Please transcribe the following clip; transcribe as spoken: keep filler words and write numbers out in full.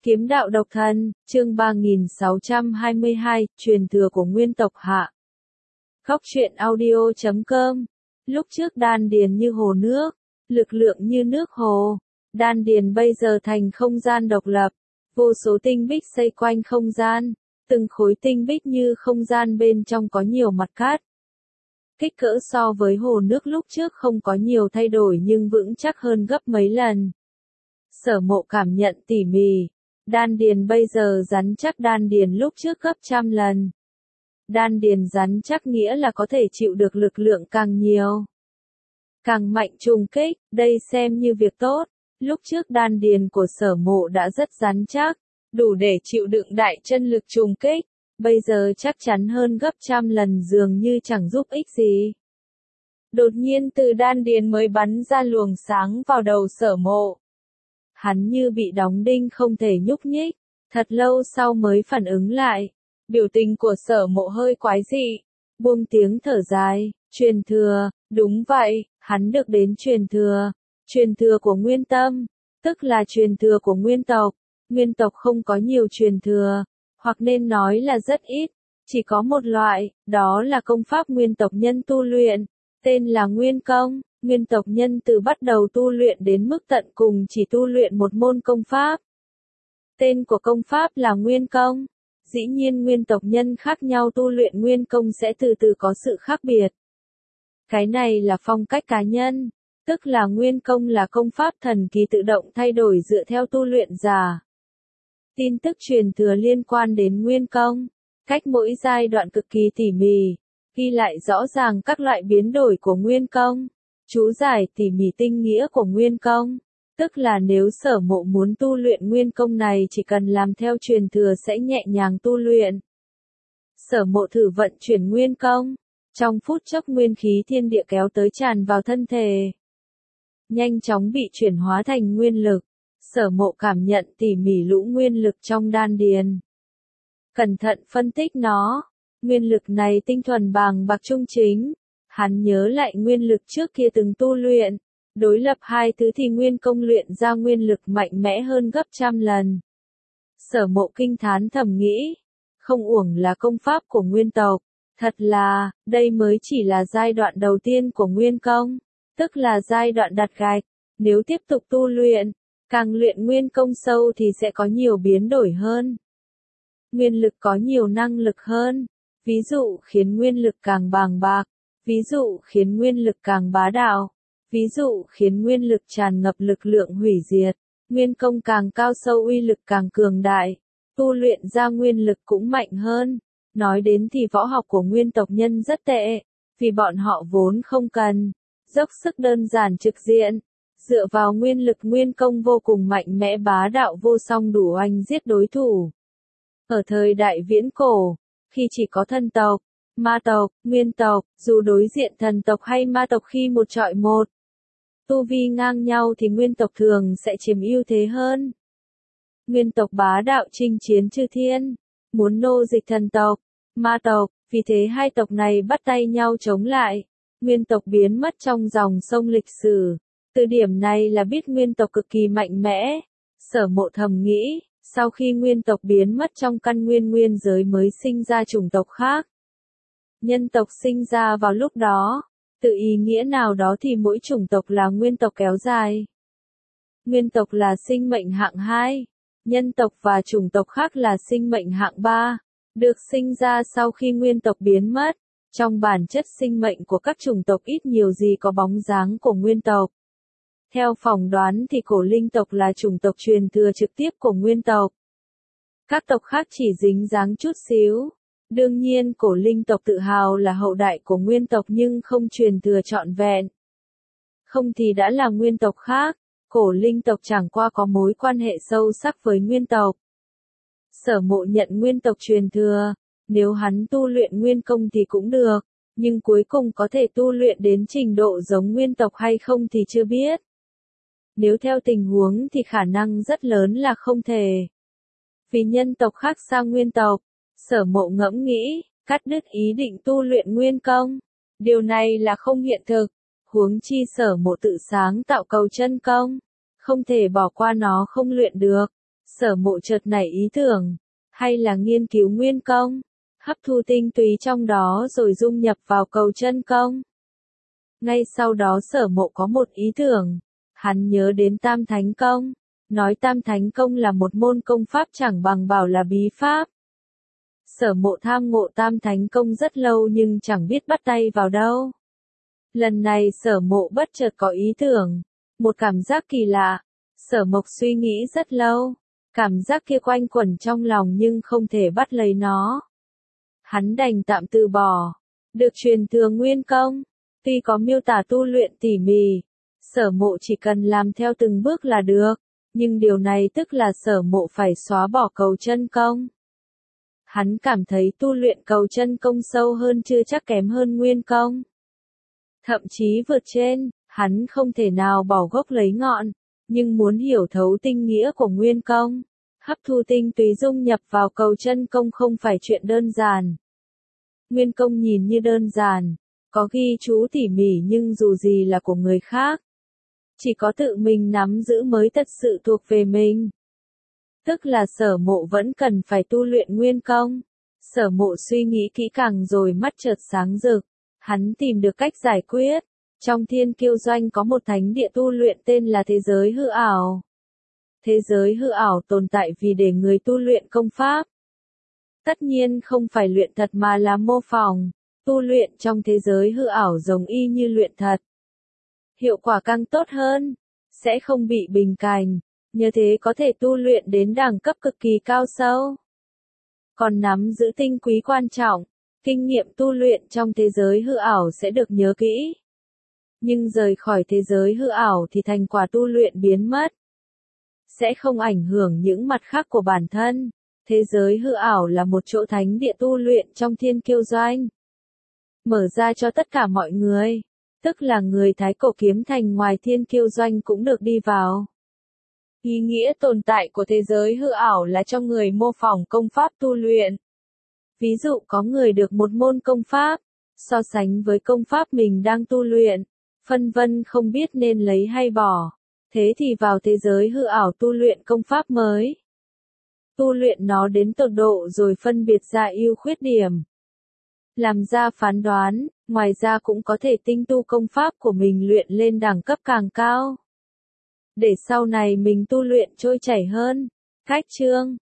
Kiếm đạo độc thân, chương ba nghìn sáu trăm hai mươi hai, truyền thừa của nguyên tộc Hạ. Góc truyện audio chấm com. Lúc trước đan điền như hồ nước, lực lượng như nước hồ. Đan điền bây giờ thành không gian độc lập, vô số tinh bích xây quanh không gian, từng khối tinh bích như không gian bên trong có nhiều mặt cát. Kích cỡ so với hồ nước lúc trước không có nhiều thay đổi nhưng vững chắc hơn gấp mấy lần. Sở Mộ cảm nhận tỉ mỉ. Đan điền bây giờ rắn chắc đan điền lúc trước gấp trăm lần. Đan điền rắn chắc nghĩa là có thể chịu được lực lượng càng nhiều, càng mạnh trùng kích, đây xem như việc tốt. Lúc trước đan điền của Sở Mộ đã rất rắn chắc, đủ để chịu đựng đại chân lực trùng kích, bây giờ chắc chắn hơn gấp trăm lần dường như chẳng giúp ích gì. Đột nhiên từ đan điền mới bắn ra luồng sáng vào đầu Sở Mộ. Hắn như bị đóng đinh không thể nhúc nhích, thật lâu sau mới phản ứng lại. Biểu tình của Sở Mộ hơi quái dị, buông tiếng thở dài, truyền thừa, đúng vậy, hắn được đến truyền thừa, truyền thừa của nguyên tâm, tức là truyền thừa của nguyên tộc. Nguyên tộc không có nhiều truyền thừa, hoặc nên nói là rất ít, chỉ có một loại, đó là công pháp nguyên tộc nhân tu luyện, tên là Nguyên Công. Nguyên tộc nhân từ bắt đầu tu luyện đến mức tận cùng chỉ tu luyện một môn công pháp. Tên của công pháp là Nguyên Công. Dĩ nhiên nguyên tộc nhân khác nhau tu luyện Nguyên Công sẽ từ từ có sự khác biệt. Cái này là phong cách cá nhân, tức là Nguyên Công là công pháp thần kỳ tự động thay đổi dựa theo tu luyện giả. Tin tức truyền thừa liên quan đến Nguyên Công, cách mỗi giai đoạn cực kỳ tỉ mỉ, ghi lại rõ ràng các loại biến đổi của Nguyên Công. Chú giải tỉ mỉ tinh nghĩa của Nguyên Công, tức là nếu Sở Mộ muốn tu luyện Nguyên Công này chỉ cần làm theo truyền thừa sẽ nhẹ nhàng tu luyện. Sở Mộ thử vận chuyển Nguyên Công, trong phút chốc nguyên khí thiên địa kéo tới tràn vào thân thể, nhanh chóng bị chuyển hóa thành nguyên lực. Sở Mộ cảm nhận tỉ mỉ lũ nguyên lực trong đan điền, cẩn thận phân tích nó. Nguyên lực này tinh thuần bàng bạc trung chính. Hắn nhớ lại nguyên lực trước kia từng tu luyện, đối lập hai thứ thì Nguyên Công luyện ra nguyên lực mạnh mẽ hơn gấp trăm lần. Sở Mộ kinh thán thầm nghĩ, không uổng là công pháp của nguyên tộc, thật là, đây mới chỉ là giai đoạn đầu tiên của Nguyên Công, tức là giai đoạn đặt gạch, nếu tiếp tục tu luyện, càng luyện Nguyên Công sâu thì sẽ có nhiều biến đổi hơn. Nguyên lực có nhiều năng lực hơn, ví dụ khiến nguyên lực càng bàng bạc. Ví dụ khiến nguyên lực càng bá đạo, ví dụ khiến nguyên lực tràn ngập lực lượng hủy diệt, Nguyên Công càng cao sâu uy lực càng cường đại, tu luyện ra nguyên lực cũng mạnh hơn. Nói đến thì võ học của nguyên tộc nhân rất tệ, vì bọn họ vốn không cần, dốc sức đơn giản trực diện, dựa vào nguyên lực Nguyên Công vô cùng mạnh mẽ bá đạo vô song đủ oanh giết đối thủ. Ở thời đại viễn cổ, khi chỉ có thần tộc, ma tộc, nguyên tộc, dù đối diện thần tộc hay ma tộc khi một trọi một, tu vi ngang nhau thì nguyên tộc thường sẽ chiếm ưu thế hơn. Nguyên tộc bá đạo chinh chiến chư thiên, muốn nô dịch thần tộc, ma tộc, vì thế hai tộc này bắt tay nhau chống lại. Nguyên tộc biến mất trong dòng sông lịch sử, từ điểm này là biết nguyên tộc cực kỳ mạnh mẽ. Sở Mộ thầm nghĩ, sau khi nguyên tộc biến mất trong căn nguyên nguyên giới mới sinh ra chủng tộc khác. Nhân tộc sinh ra vào lúc đó, từ ý nghĩa nào đó thì mỗi chủng tộc là nguyên tộc kéo dài. Nguyên tộc là sinh mệnh hạng hai, nhân tộc và chủng tộc khác là sinh mệnh hạng ba, được sinh ra sau khi nguyên tộc biến mất. Trong bản chất sinh mệnh của các chủng tộc ít nhiều gì có bóng dáng của nguyên tộc. Theo phỏng đoán thì cổ linh tộc là chủng tộc truyền thừa trực tiếp của nguyên tộc. Các tộc khác chỉ dính dáng chút xíu. Đương nhiên cổ linh tộc tự hào là hậu đại của nguyên tộc nhưng không truyền thừa trọn vẹn. Không thì đã là nguyên tộc khác, cổ linh tộc chẳng qua có mối quan hệ sâu sắc với nguyên tộc. Sở Mộ nhận nguyên tộc truyền thừa, nếu hắn tu luyện Nguyên Công thì cũng được, nhưng cuối cùng có thể tu luyện đến trình độ giống nguyên tộc hay không thì chưa biết. Nếu theo tình huống thì khả năng rất lớn là không thể. Vì nhân tộc khác sang nguyên tộc, Sở Mộ ngẫm nghĩ, cắt đứt ý định tu luyện Nguyên Công. Điều này là không hiện thực, huống chi Sở Mộ tự sáng tạo cầu chân công, không thể bỏ qua nó không luyện được. Sở Mộ chợt nảy ý tưởng, hay là nghiên cứu nguyên công, hấp thu tinh túy trong đó rồi dung nhập vào cầu chân công. Ngay sau đó Sở Mộ có một ý tưởng, hắn nhớ đến Tam Thánh Công, nói Tam Thánh Công là một môn công pháp chẳng bằng bảo là bí pháp. Sở Mộ tham ngộ Tam Thánh Công rất lâu nhưng chẳng biết bắt tay vào đâu. Lần này Sở Mộ bất chợt có ý tưởng, một cảm giác kỳ lạ. Sở Mộc suy nghĩ rất lâu, cảm giác kia quanh quẩn trong lòng nhưng không thể bắt lấy nó. Hắn đành tạm từ bỏ, được truyền thừa nguyên công, tuy có miêu tả tu luyện tỉ mỉ, Sở Mộ chỉ cần làm theo từng bước là được, nhưng điều này tức là Sở Mộ phải xóa bỏ cầu chân công. Hắn cảm thấy tu luyện cầu chân công sâu hơn chưa chắc kém hơn nguyên công. Thậm chí vượt trên, hắn không thể nào bỏ gốc lấy ngọn, nhưng muốn hiểu thấu tinh nghĩa của nguyên công, hấp thu tinh túy dung nhập vào cầu chân công không phải chuyện đơn giản. Nguyên công nhìn như đơn giản, có ghi chú tỉ mỉ nhưng dù gì là của người khác. Chỉ có tự mình nắm giữ mới thật sự thuộc về mình. Tức là Sở Mộ vẫn cần phải tu luyện nguyên công. Sở Mộ suy nghĩ kỹ càng rồi mắt chợt sáng rực. Hắn tìm được cách giải quyết. Trong Thiên Kiêu Doanh có một thánh địa tu luyện tên là thế giới hư ảo. Thế giới hư ảo tồn tại vì để người tu luyện công pháp. Tất nhiên không phải luyện thật mà là mô phỏng. Tu luyện trong thế giới hư ảo giống y như luyện thật. Hiệu quả càng tốt hơn, sẽ không bị bình cảnh, như thế có thể tu luyện đến đẳng cấp cực kỳ cao sâu. Còn nắm giữ tinh quý quan trọng, kinh nghiệm tu luyện trong thế giới hư ảo sẽ được nhớ kỹ. Nhưng rời khỏi thế giới hư ảo thì thành quả tu luyện biến mất. Sẽ không ảnh hưởng những mặt khác của bản thân. Thế giới hư ảo là một chỗ thánh địa tu luyện trong Thiên Kiêu Doanh. Mở ra cho tất cả mọi người. Tức là người Thái Cổ Kiếm Thành ngoài Thiên Kiêu Doanh cũng được đi vào. Ý nghĩa tồn tại của thế giới hư ảo là cho người mô phỏng công pháp tu luyện. Ví dụ có người được một môn công pháp, so sánh với công pháp mình đang tu luyện, phân vân không biết nên lấy hay bỏ. Thế thì vào thế giới hư ảo tu luyện công pháp mới. Tu luyện nó đến tột độ rồi phân biệt ra ưu khuyết điểm. Làm ra phán đoán, ngoài ra cũng có thể tinh tu công pháp của mình luyện lên đẳng cấp càng cao. Để sau này mình tu luyện trôi chảy hơn. Cách chương